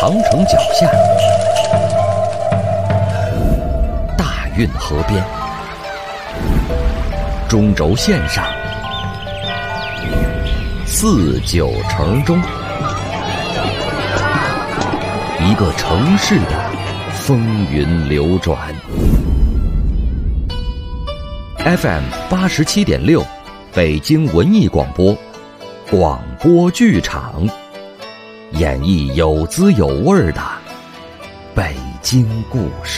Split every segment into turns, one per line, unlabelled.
长城脚下，大运河边，中轴线上，四九城中，一个城市的风云流转。FM 87.6，北京文艺广播，广播剧场，演绎有滋有味的北京故事。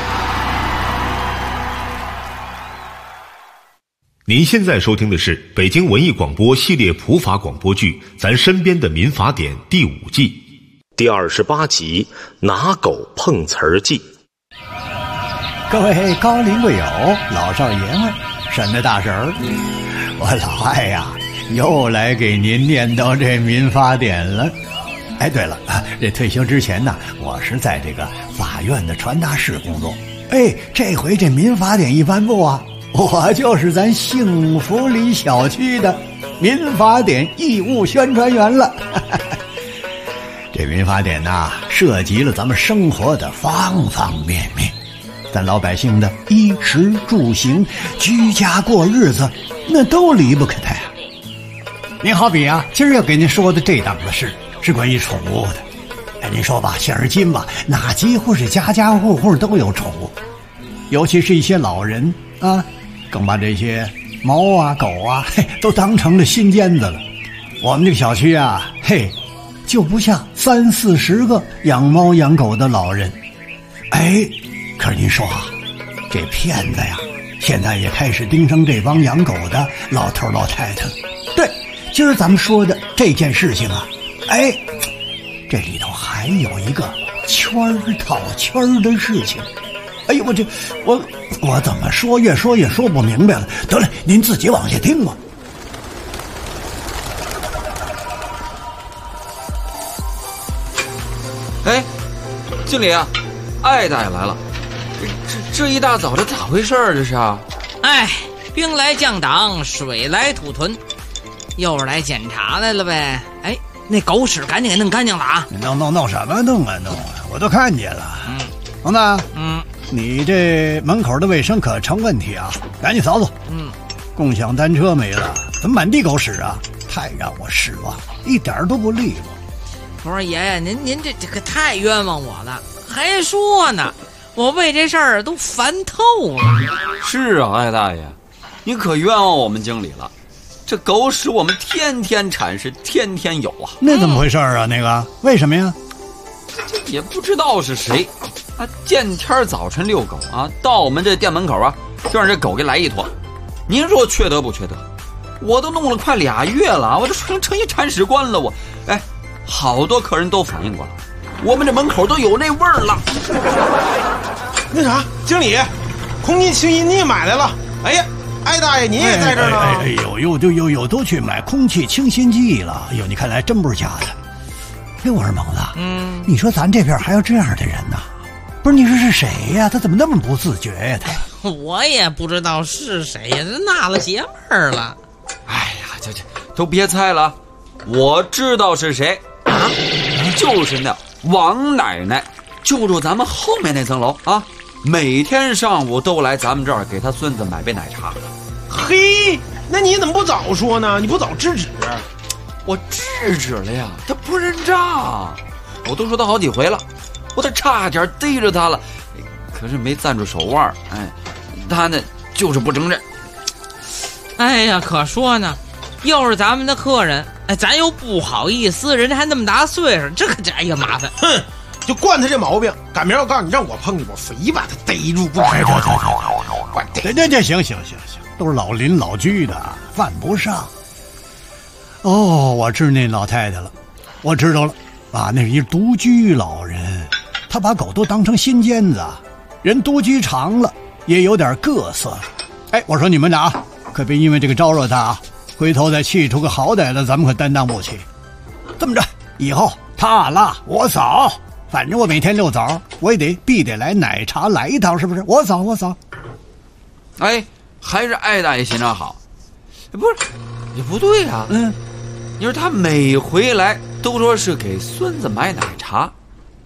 您现在收听的是北京文艺广播系列普法广播剧《咱身边的民法典》第5季第28集《拿狗碰瓷儿记》。
各位高龄贵友、老少爷们、神的大婶儿，我老艾呀，又来给您念叨这民法典了。哎，对了，这退休之前呢，我是在这个法院的传达室工作。哎，这回这民法典一颁布啊，我就是咱幸福里小区的民法典义务宣传员了。这民法典呐，涉及了咱们生活的方方面面，咱老百姓的衣食住行、居家过日子，那都离不开它呀。您好比啊，今儿要给您说的这档子事是关于宠物的。哎，您说吧，现如今吧，那几乎是家家户户都有宠物，尤其是一些老人啊，更把这些猫啊、狗啊，都当成了心尖子了。我们这个小区啊，就不像30-40个养猫养狗的老人。哎，可是您说啊，这骗子呀，现在也开始盯上这帮养狗的老头老太太了。对，今儿咱们说的这件事情啊，哎，这里头还有一个圈儿套圈儿的事情。哎呦，我怎么说越说不明白了。得了，您自己往下听吧。
哎，经理啊，艾大爷来了。这一大早这咋回事啊？这是啊？
哎，兵来将挡，水来土屯，又是来检查来了呗。哎，那狗屎赶紧给弄干净了啊！
弄什么弄啊？我都看见了。王子，你这门口的卫生可成问题啊，赶紧扫扫。共享单车没了，怎么满地狗屎啊？太让我失望，一点都不利落。
不是爷爷，您这可太冤枉我了，还说呢，我为这事儿都烦透了。
是啊，艾大爷，你可冤枉我们经理了。这狗屎我们天天铲，是天天有啊。
那怎么回事啊？那个为什么呀？
也不知道是谁啊，见天早晨遛狗啊，到我们这店门口啊，就让这狗给来一坨。您说缺德不缺德？我都弄了快2月了，我都成一铲屎官了。哎，好多客人都反映过了，我们这门口都有那味儿了。
那啥，经理，空气清新剂买来了。哎呀，艾大爷你也在这儿呢？
有都去买空气清新剂了。哎呦，你看来真不是假的。哎，我说猛子，你说咱这边还有这样的人呢？不是，你说是谁呀？他怎么那么不自觉呀？他
我也不知道是谁呀，这纳了邪门了。
哎呀，这都别猜了，我知道是谁啊，就是那王奶奶，就住咱们后面那层楼啊，每天上午都来咱们这儿给他孙子买杯奶茶。
嘿，那你怎么不早说呢？你不早制止？
我制止了呀，他不认账，我都说他好几回了，我都差点逮着他了，可是没攥住手腕。哎，他呢就是不承认。
哎呀，可说呢，又是咱们的客人，哎，咱又不好意思，人家还那么大岁数，这可哎呀麻烦。
哼，就惯他这毛病。赶明儿我告诉你，让我碰你，我非把他逮住不可。
这行，都是老邻老居的，犯不上。哦，我知那老太太了，我知道了啊，那是一独居老人，他把狗都当成心尖子，人独居长了也有点个色了。哎，我说你们俩可别因为这个招惹他啊，回头再气出个好歹的，咱们可担当不起。这么着，以后他拉我扫，反正我每天遛早，我也必得来奶茶来一趟，是不是？我扫。
哎，还是艾大爷心肠好。不是，也不对啊。你说他每回来都说是给孙子买奶茶，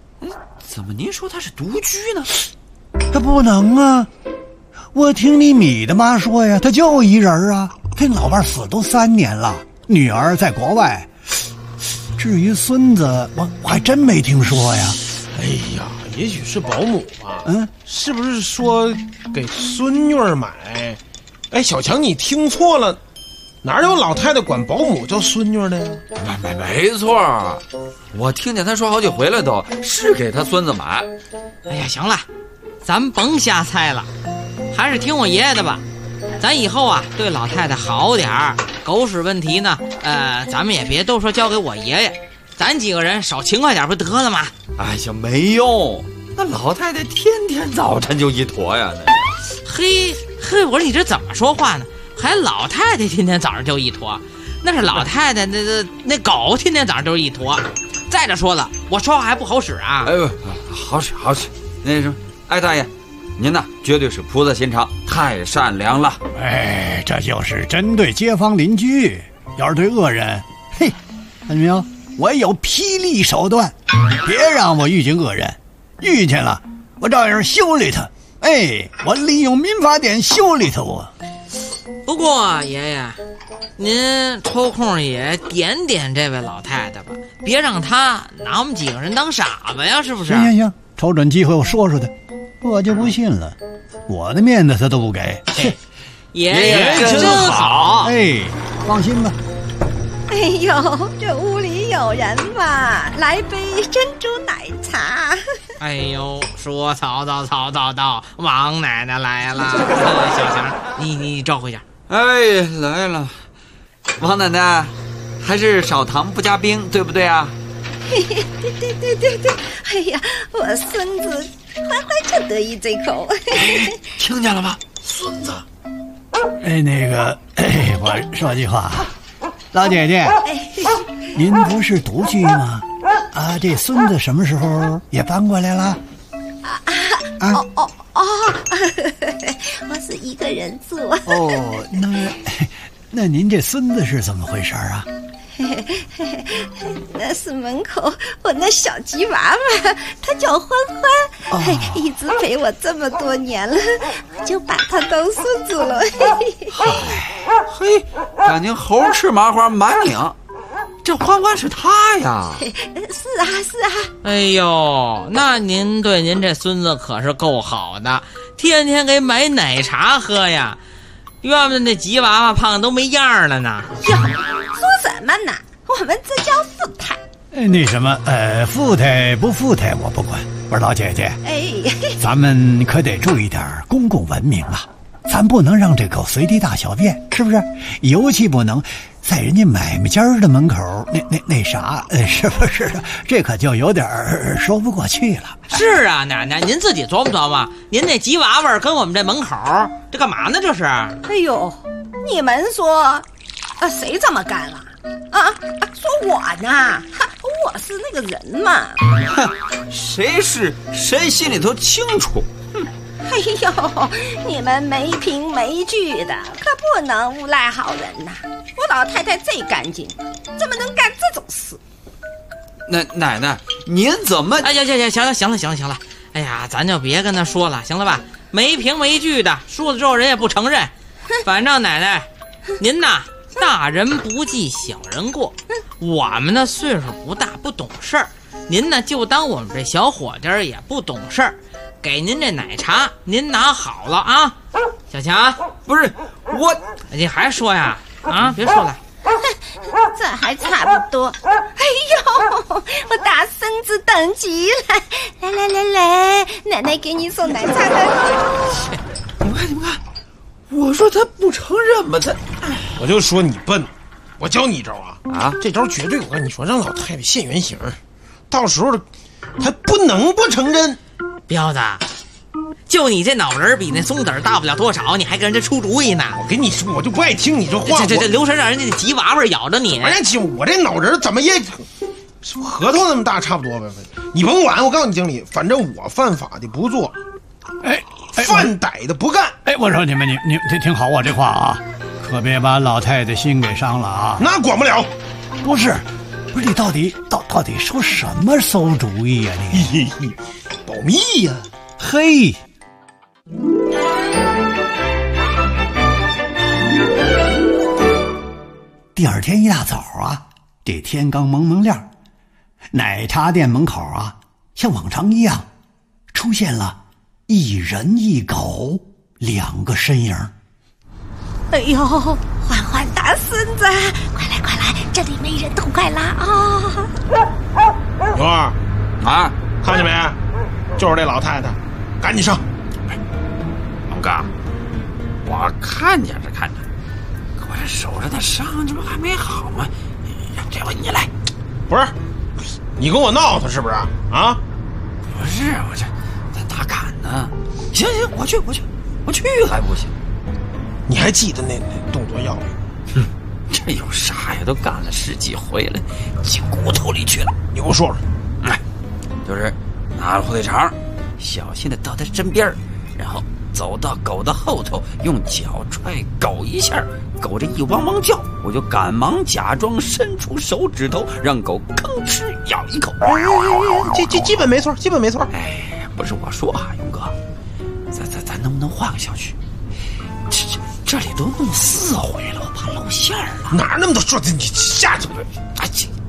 怎么您说他是独居呢？
他不能啊！我听你米的妈说呀，他就一人啊，跟老伴死都3年了，女儿在国外。至于孙子，我还真没听说呀。
哎呀，也许是保姆吧。是不是说给孙女儿买？哎，小强，你听错了，哪有老太太管保姆叫孙女的呀？
没错，我听见他说好几回了，都是给他孙子买。
哎呀，行了，咱们甭瞎猜了，还是听我爷爷的吧。咱以后啊，对老太太好点儿，狗屎问题呢，咱们也别都说交给我爷爷，咱几个人少勤快点不得了吗？
哎呀，没用，那老太太天天早晨就一坨呀。
嘿，我说你这怎么说话呢？还老太太天天早上就一坨，那是老太太那狗天天早上就是一坨。再者说了，我说话还不好使啊？
哎，好使。那什么，哎，大爷，您呢绝对是菩萨心肠，太善良了。
哎，这就是针对街坊邻居，要是对恶人，嘿，看见没有？我有霹雳手段，别让我遇见恶人，遇见了我照样修理他。哎，我利用民法典修理他我。
不过爷爷，您抽空也点这位老太太吧，别让她拿我们几个人当傻子呀，是不是？
行，瞅准机会我说说他，我就不信了，我的面子他都不给。
爷爷真好。
哎，放心吧。
哎呦，这屋里有人吧？来杯珍珠奶茶。
哎呦，说曹操，王奶奶来了。小强，你招呼一下。
哎，来了，王奶奶，还是少糖不加冰，对不对啊？
对，哎呀，我孙子快就得一这口。
听见了吗？孙子。
哎，那个，我说句话，老姐姐，您不是独居吗？啊，这孙子什么时候也搬过来了？
我是一个人住。
哦，那您这孙子是怎么回事啊？
那是门口我那小吉娃娃，他叫欢欢，一直陪我这么多年了，我就把他当孙子了。
嘿，感情猴吃麻花满领，这欢欢是他呀？
是啊。
哎呦，那您对您这孙子可是够好的，天天给买奶茶喝呀。原本那吉娃娃胖都没样了呢。
哟，说什么呢？我们这叫富态。
那什么，富态不富态我不管。我说老姐姐，咱们可得注意点公共文明啊，咱不能让这狗随地大小便，是不是？尤其不能在人家买卖家的门口那啥，是不是？这可就有点说不过去了。
是啊，奶奶，您自己琢磨琢磨，您那吉娃娃跟我们这门口，这干嘛呢？这是？
哎呦，你们说，谁这么干了？说我呢？我是那个人嘛。
谁是谁心里头清楚。
哎呦，你们没凭没据的，可不能诬赖好人呐！我老太太最干净，怎么能干这种事？
奶奶，您怎么？
哎呀，行了，哎呀，咱就别跟他说了，行了吧？没凭没据的，说了之后人也不承认。反正奶奶，您呐，大人不计小人过，我们呢岁数不大，不懂事儿，您呢就当我们这小伙计儿也不懂事儿。给您这奶茶，您拿好了啊，小强。
不是我，
你还说呀？别说了，
这还差不多。哎呦，我大孙子等急了，来，奶奶给你送奶茶的。
你们看，我说他不承认嘛，他，
我就说你笨，我教你一招啊，这招绝对，我跟你说，让老太太现原形，到时候还不能不承认。
彪子，就你这脑仁比那松子大不了多少，你还跟人家出主意呢？
我跟你说，我就不爱听你这话。
这留神让人家的吉娃娃咬着你。
哎呀，我这脑仁怎么也核桃那么大差不多呗。你甭管，我告诉你经理，反正我犯法的不做，犯歹的不干。
我说你们听好我这话啊，可别把老太太心给伤了啊。
那管不了。
不是你到底说什么馊主意呀？你
保密呀。
嘿，第二天一大早啊，这天刚蒙蒙亮，奶茶店门口啊，像往常一样，出现了一人一狗2个身影。
哎呦，欢欢大孙子，快来快来，这里没人都快来啊！
牛二
啊，
看见没？就是这老太太，赶紧上。
龙哥，我看见是看见，可我这手上的伤这不还没好吗？这回你来。
不是，你跟我闹腾是不是啊？
不是，我这打赶呢。行，我去还不行？
你还记得那动作要领？
这有啥呀？都干了10几回了，进骨头里去了。
你给我说说。
就是拿着火腿肠，小心的到他身边，然后走到狗的后头，用脚踹狗一下，狗这一汪汪叫，我就赶忙假装伸出手指头，让狗吭哧咬一口。
这基本没错，基本没错。
哎，不是我说啊，勇哥，咱能不能换个小区？这里都弄4回了，我怕露馅了。
哪那么多说的？你下去吧。
哎，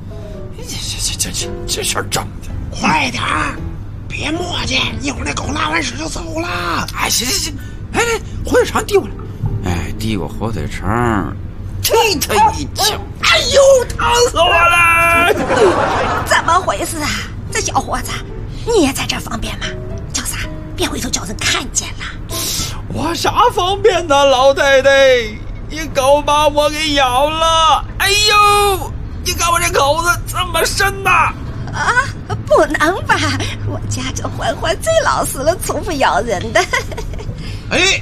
这事儿整的。
快点儿，别磨叽，一会儿那狗拉完屎就走了。
哎，行，哎，火腿肠递过来。哎，递过火腿肠，踢他一脚，哎呦，疼死我了！
怎么回事啊？这小伙子，你也在这方便吗？叫啥？别回头叫人看见了。
我啥方便呢，老太太？你狗把我给咬了！哎呦，你看我这口子这么深呐！
啊，不能吧？我家这欢欢最老实了，从不咬人的。
哎，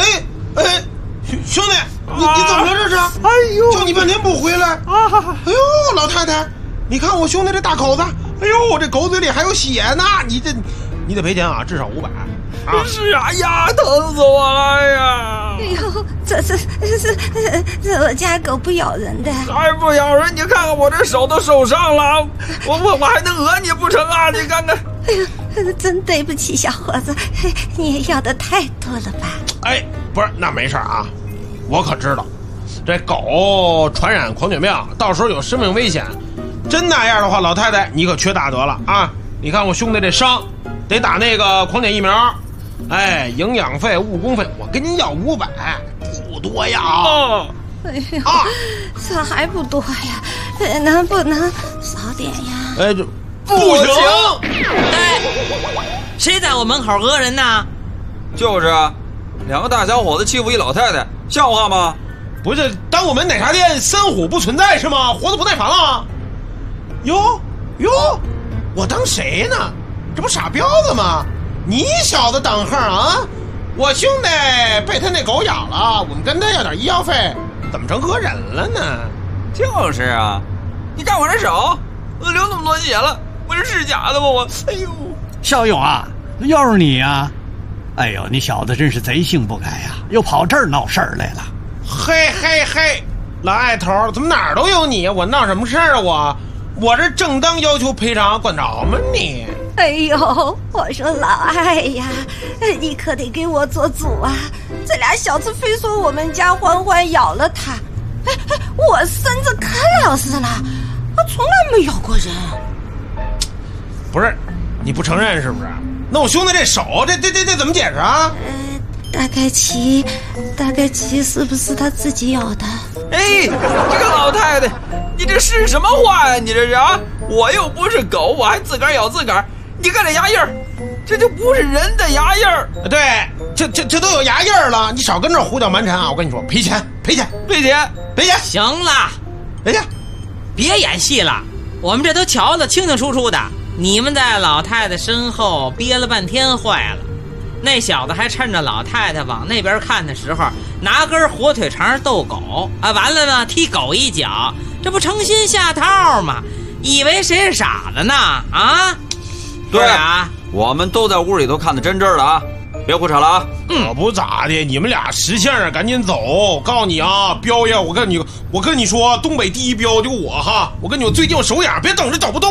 兄弟，你怎么了这是？哎呦，叫你半天不回来啊！哎呦，老太太，你看我兄弟这大口子，哎呦，这狗嘴里还有血呢！你得赔钱啊，至少500。
是啊呀，疼死我了呀！
哎呦，这我家狗不咬人的，
还不咬人？你看看我这手都受伤了，我还能讹你不成啊？你看看。
哎呦，真对不起，小伙子，你也要的太多了吧？
哎，不是，那没事啊，我可知道，这狗传染狂犬病，到时候有生命危险。真那样的话，老太太你可缺大德了啊！你看我兄弟这伤，得打那个狂犬疫苗。哎，营养费、误工费，我跟您要500，不多呀。
哎呦，这还不多呀？能不能少点呀？
哎，这不行！
哎，谁在我门口讹人呢？
就是啊，2个大小伙子欺负一老太太，像话吗？
不是，当我们奶茶店3虎不存在是吗？活得不耐烦了？哟，我当谁呢？这不傻彪子吗？你小子等横啊！我兄弟被他那狗咬了，我们跟他要点医药费，怎么成讹人了呢？
就是啊，你看我这手流那么多血了，我这是假的吗？我，哎呦，
小勇啊，又是你呀！哎呦，你小子真是贼性不改呀，又跑这儿闹事儿来了。
嘿，老爱头，怎么哪儿都有你？我闹什么事儿啊？我这正当要求赔偿，管着吗你？
哎呦，我说老艾呀，你可得给我做主啊！这俩小子非说我们家欢欢咬了他，我孙子可老实了，他从来没咬过人。
不是，你不承认是不是？那我兄弟这手，这怎么解释啊？
大概其是不是他自己咬的？
哎，这个老太太，你这是什么话呀？你这是啊？我又不是狗，我还自个儿咬自个儿。你看这牙印儿，这就不是人的牙印儿。
对，这都有牙印儿了，你少跟这儿胡搅蛮缠啊！我跟你说，赔钱。
行了，
哎呀，
别演戏了，我们这都瞧得清清楚楚的。你们在老太太身后憋了半天坏了，那小子还趁着老太太往那边看的时候，拿根火腿肠逗狗啊，完了呢踢狗一脚，这不诚心下套吗？以为谁是傻子呢？啊？
对啊，我们都在屋里头看得真真的啊，别胡扯了啊！
可不咋的，你们俩识相啊，赶紧走！告诉你啊，彪爷，我跟你说，东北第一彪就我哈！我跟你说，最近我手痒，别等着找不动喂。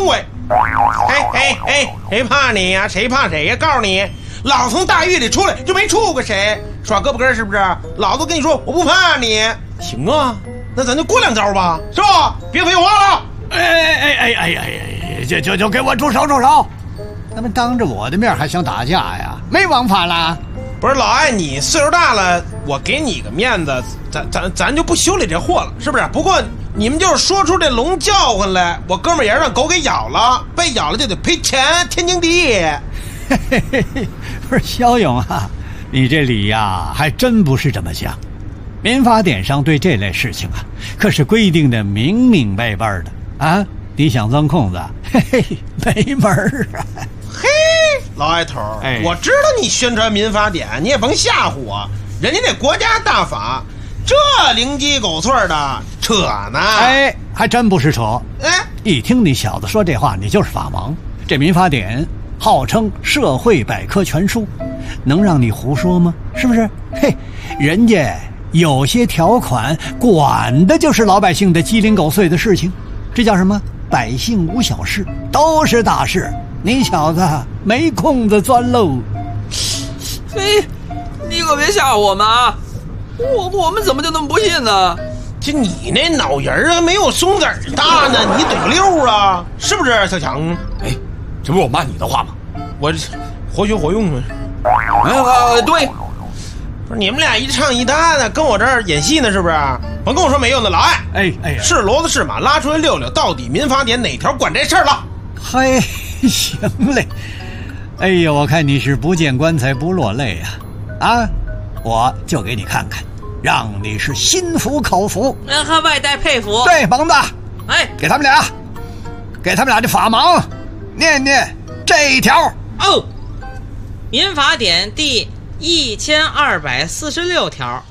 谁怕你呀？谁怕谁呀？告诉你，老从大狱里出来就没处过谁，耍胳膊根是不是？老子跟你说，我不怕你。行啊，那咱就过两招吧，是吧？别废话了。
就给我住手！他们当着我的面还想打架呀？没王法了。
不是老艾，你岁数大了，我给你个面子，咱就不修理这货了，是不是？不过你们就是说出这龙叫唤来，我哥们也让狗给咬了，被咬了就得赔钱，天经地义。
不是肖勇啊，你这理呀还真不是这么想。民法典上对这类事情啊，可是规定的明明白白的啊！你想钻空子，没门儿啊！
嘿，老艾头，我知道你宣传民法典，你也甭吓唬我，人家那国家大法，这灵鸡狗碎的扯呢？
还真不是扯。一听你小子说这话，你就是法盲。这民法典号称社会百科全书，能让你胡说吗？是不是？人家有些条款管的就是老百姓的鸡零狗碎的事情，这叫什么？百姓无小事，都是大事。你小子没空子钻喽！
你可别吓唬我们啊！我们怎么就那么不信呢？
就你那脑仁啊，没有松子大呢，你懂个溜啊？是不是小强？
这不是我骂你的话吗？
我活学活用嘛。
对。
不是你们俩一唱一搭的，跟我这儿演戏呢，是不是？甭跟我说没用的，老艾。是骡子是马，拉出来溜溜，到底民法典哪条管这事儿了？
行嘞。我看你是不见棺材不落泪啊！我就给你看看，让你是心服口服，
和外带佩服。
对，甭子，给他们俩这法盲念念这一条。
民法典第1246条，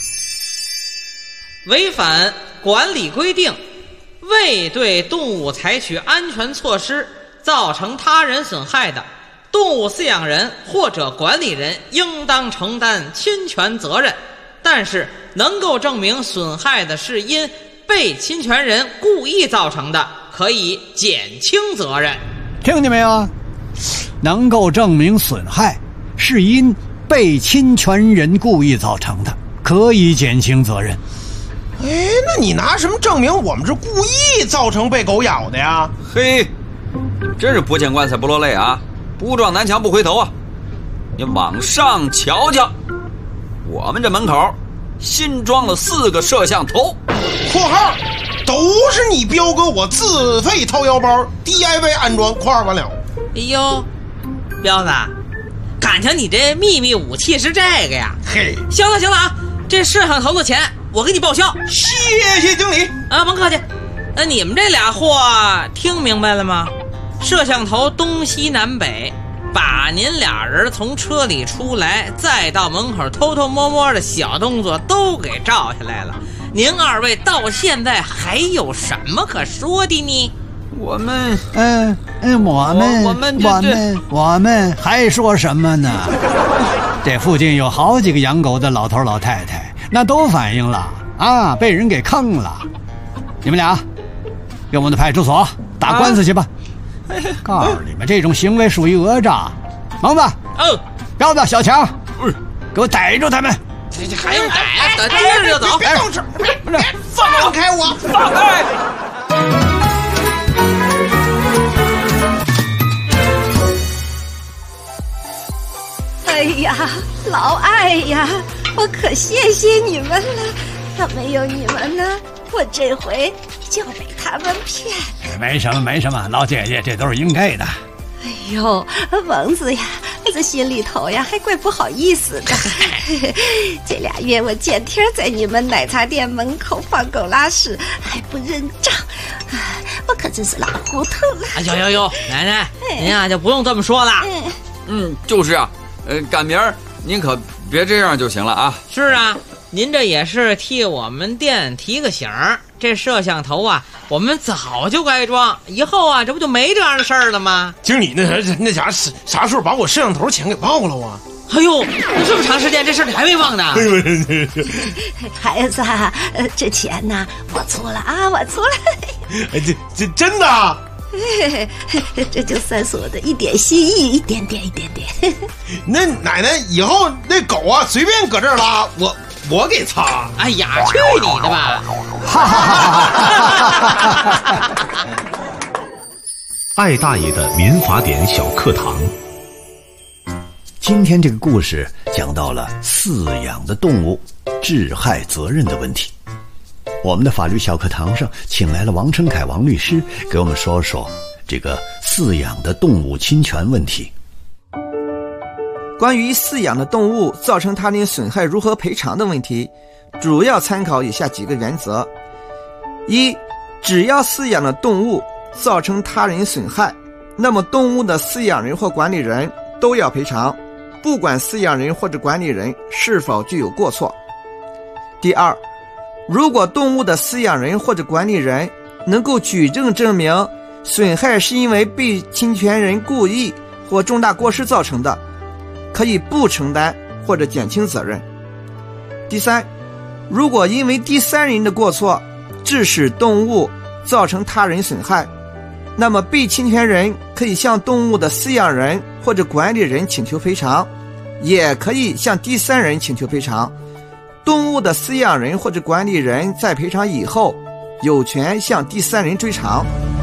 违反管理规定，未对动物采取安全措施，造成他人损害的，动物饲养人或者管理人应当承担侵权责任，但是能够证明损害的是因被侵权人故意造成的，可以减轻责任。
听见没有？能够证明损害是因被侵权人故意造成的，可以减轻责任。
那你拿什么证明我们是故意造成被狗咬的呀？
真是不见棺材不落泪啊，不撞南墙不回头啊！你往上瞧瞧，我们这门口新装了4个摄像头
（括号都是你彪哥我自费掏腰包 DIY 安装）（括号完了）。
彪子，感情你这秘密武器是这个呀？行了啊，这摄像头的钱我给你报销。
谢谢经理
啊，甭客气。那你们这俩货听明白了吗？摄像头东西南北，把您俩人从车里出来，再到门口偷偷摸摸的小动作都给照下来了。您二位到现在还有什么可说的呢？
我们还说什么呢？这附近有好几个养狗的老头老太太，那都反映了啊，被人给坑了。你们俩跟我们的派出所打官司去吧。告诉你们，这种行为属于讹诈。蒙子，彪子，小强，给我逮住他们。
这还用逮啊？接着就走。
别动手！放开我！
放开！
哎呀，老艾呀，我可谢谢你们了。要没有你们呢，我这回就被他们骗了。
没什么，老姐姐，这都是应该的。
哎呦，蒙子呀，这心里头呀还怪不好意思的。这2月我见天在你们奶茶店门口放狗拉屎还不认账，我可真是老糊涂了。
哟，奶奶，您啊就不用这么说了。
就是啊，赶明儿您可别这样就行了啊。
是啊，您这也是替我们店提个醒儿。这摄像头啊，我们早就该装，以后啊，这不就没这样的事儿了吗？
经理那家啥时候把我摄像头钱给报了啊？
哎呦，这么长时间这事儿你还没忘呢？
孩子啊，这钱呢我出了啊，我出了。
这真的？
这就算是我的一点心意，一点点。
那奶奶以后那狗啊，随便搁这儿拉，我给擦。
哎呀，去你的吧！
艾大爷的民法典小课堂。
今天这个故事讲到了饲养的动物治害责任的问题。我们的法律小课堂上请来了王成凯王律师，给我们说说这个饲养的动物侵权问题。
关于饲养的动物造成他人损害如何赔偿的问题，主要参考以下几个原则：一，只要饲养的动物造成他人损害，那么动物的饲养人或管理人都要赔偿，不管饲养人或者管理人是否具有过错。第二，如果动物的饲养人或者管理人能够举证证明损害是因为被侵权人故意或重大过失造成的，可以不承担或者减轻责任。第三，如果因为第三人的过错致使动物造成他人损害，那么被侵权人可以向动物的饲养人或者管理人请求赔偿，也可以向第三人请求赔偿。动物的饲养人或者管理人在赔偿以后，有权向第三人追偿。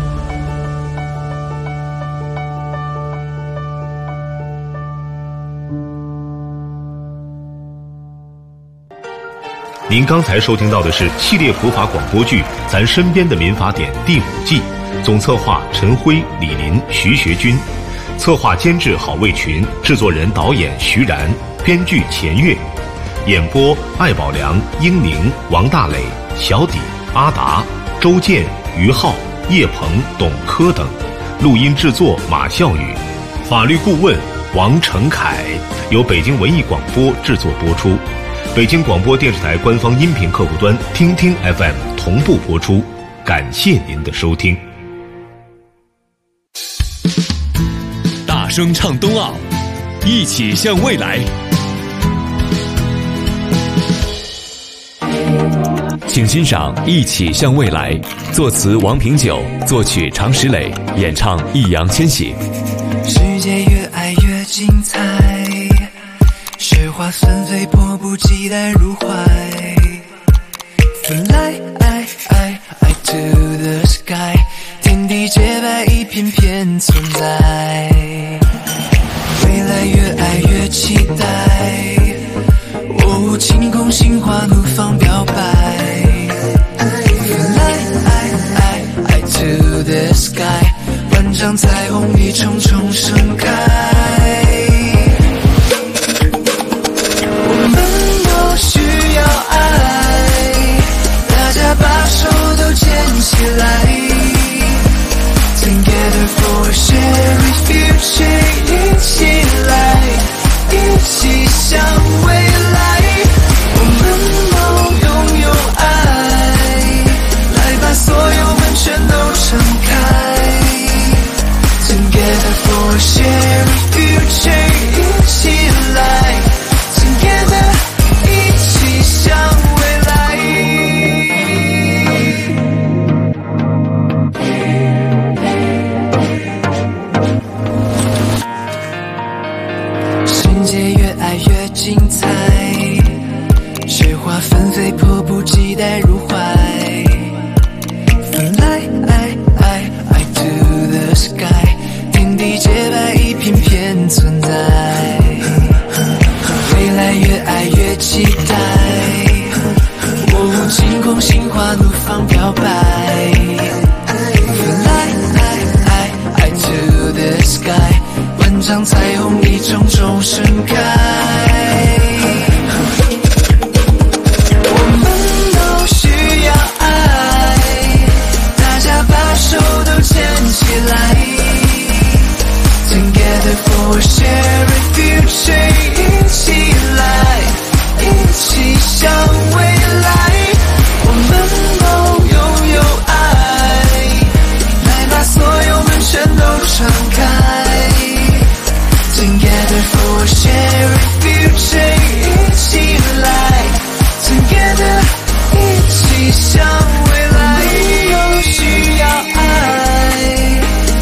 您刚才收听到的是系列普法广播剧《咱身边的民法典》第5季，总策划陈辉、李林、徐学军，策划监制郝卫群，制作人导演徐然，编剧钱月，演播艾宝良、英宁、王大磊、小底、阿达、周建、于浩、叶鹏、董科等，录音制作马笑宇，法律顾问王成凯，由北京文艺广播制作播出。北京广播电视台官方音频客户端听听 FM 同步播出，感谢您的收听。
大声唱冬奥，一起向未来。请欣赏《一起向未来》，作词王平久，作曲常石磊，演唱易烊千玺。
世界越爱越精彩，雪花纷飞，迫不及待入怀。Fly to the sky， 天地洁白，一片片存在。未来越爱越期待，晴空心花怒放表白。Fly to the sky， 万丈彩虹一重重盛开。我们都需要爱，大家把手都牵起来。Together for a shared future， 一起来，一起向未来。我们都拥有爱，来把所有门全都敞开。Together for a shared future， 一起来。Together， 一起向未来。世界越爱越精彩，雪花纷飞，迫不及待入怀。Fly to the sky， 天地洁白，一片片存在。未来越爱越期待，晴空心花怒放表白。Fly to the sky， 万丈彩虹一重重盛开。我们都需要爱，大家把手都牵起来。Together for a shared future， 一起来，一起向未来。我们都拥有爱，来把所有门全都敞开。Together for a shared future， 一起来。Together， 一起向未来。都需要爱，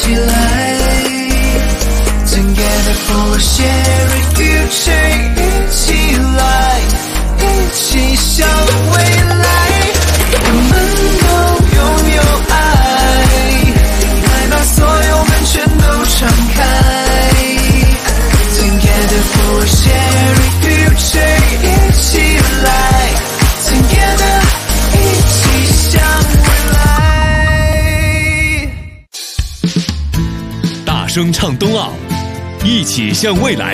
起来 Together for a shared future 一起来一起向未来我们都拥有爱来把所有门全都敞开 Together for a shared future 一起来 Together 一起向未来
大声唱冬奥，一起向未来。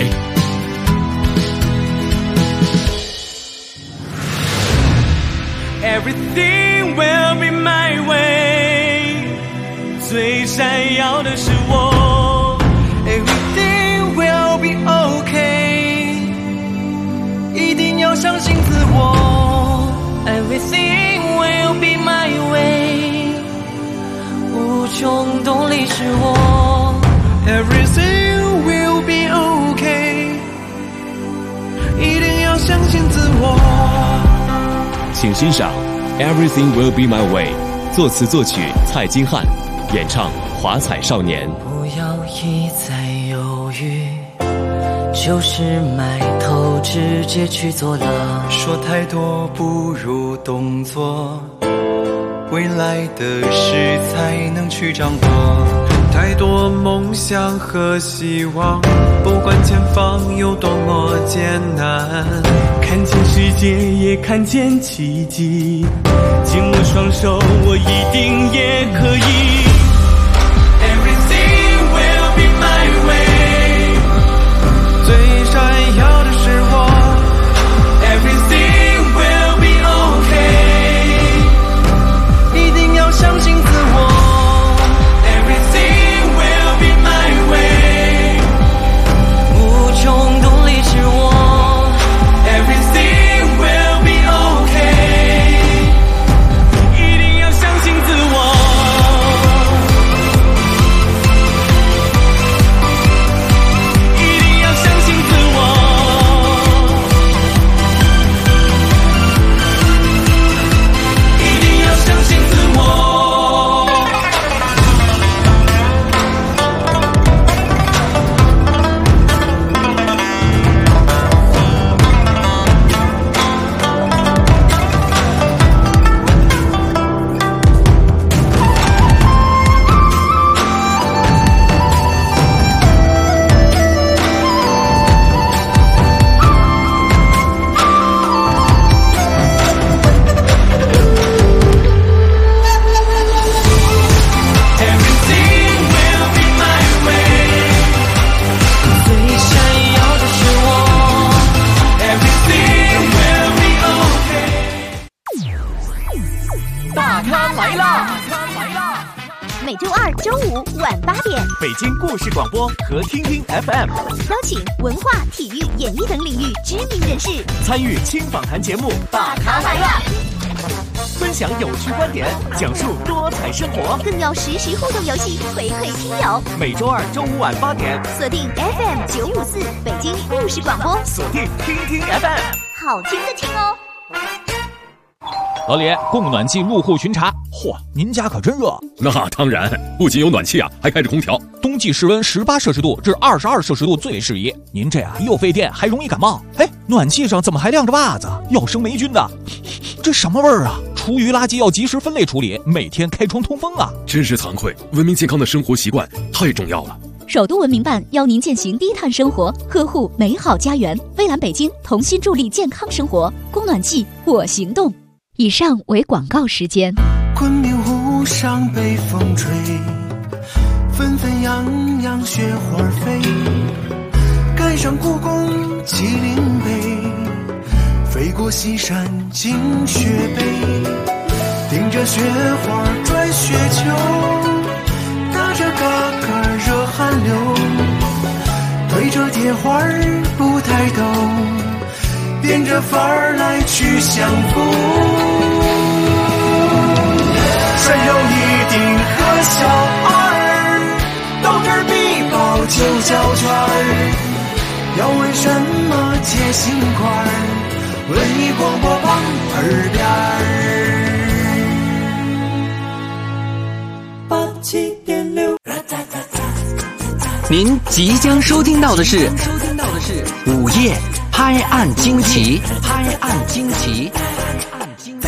Everything will be my way 最闪耀的是我 Everything will be okay 一定要相信自我 Everything will be my way 无穷动力是我 Everything will be okay 一定要相信自我
请欣赏 Everything Will Be My Way， 作词作曲蔡金汉，演唱华彩少年。
不要一再犹豫，就是埋头直接去做了。说太多不如动作，未来的事才能去掌握。太多梦想和希望，不管前方有多么艰难，看见世界也看见奇迹，紧握双手我一定也可以 Everything will be my way 最闪耀的是我 Everything will be okay 一定要相信自我
北京故事广播和听听 FM
邀请文化、体育、演艺等领域知名人士
参与轻访谈节目《大咖来了》，分享有趣观点，讲述多彩生活，
更有实时互动游戏回馈听友。
每周二、周五晚8点，
锁定 FM 954北京故事广播，
锁定听听 FM，
好听的听哦。
老李，供暖气入户巡查。嚯，您家可真热。
那当然，不仅有暖气啊，还开着空调。
冬季室温18摄氏度至22摄氏度最适宜。您这又费电，还容易感冒。哎，暖气上怎么还晾着袜子？要生霉菌的。这什么味儿啊？厨余垃圾要及时分类处理，每天开窗通风啊。
真是惭愧，文明健康的生活习惯太重要了。
首都文明办邀您践行低碳生活，呵护美好家园。蔚蓝北京同心助力健康生活，供暖气我行动。以上为广告时间。
昆明湖上北风吹，纷纷扬扬雪花飞，赶上故宫麒麟碑，飞过西山进雪北，顶着雪花转雪球，打着嘎嘎热汗流，对着铁花不抬头，变着法儿来去相逢。山有一定和小二，斗智必报9角圈。要问什么解心块，文艺广播榜耳边。87.6
您即将收听到的是午夜拍案惊奇。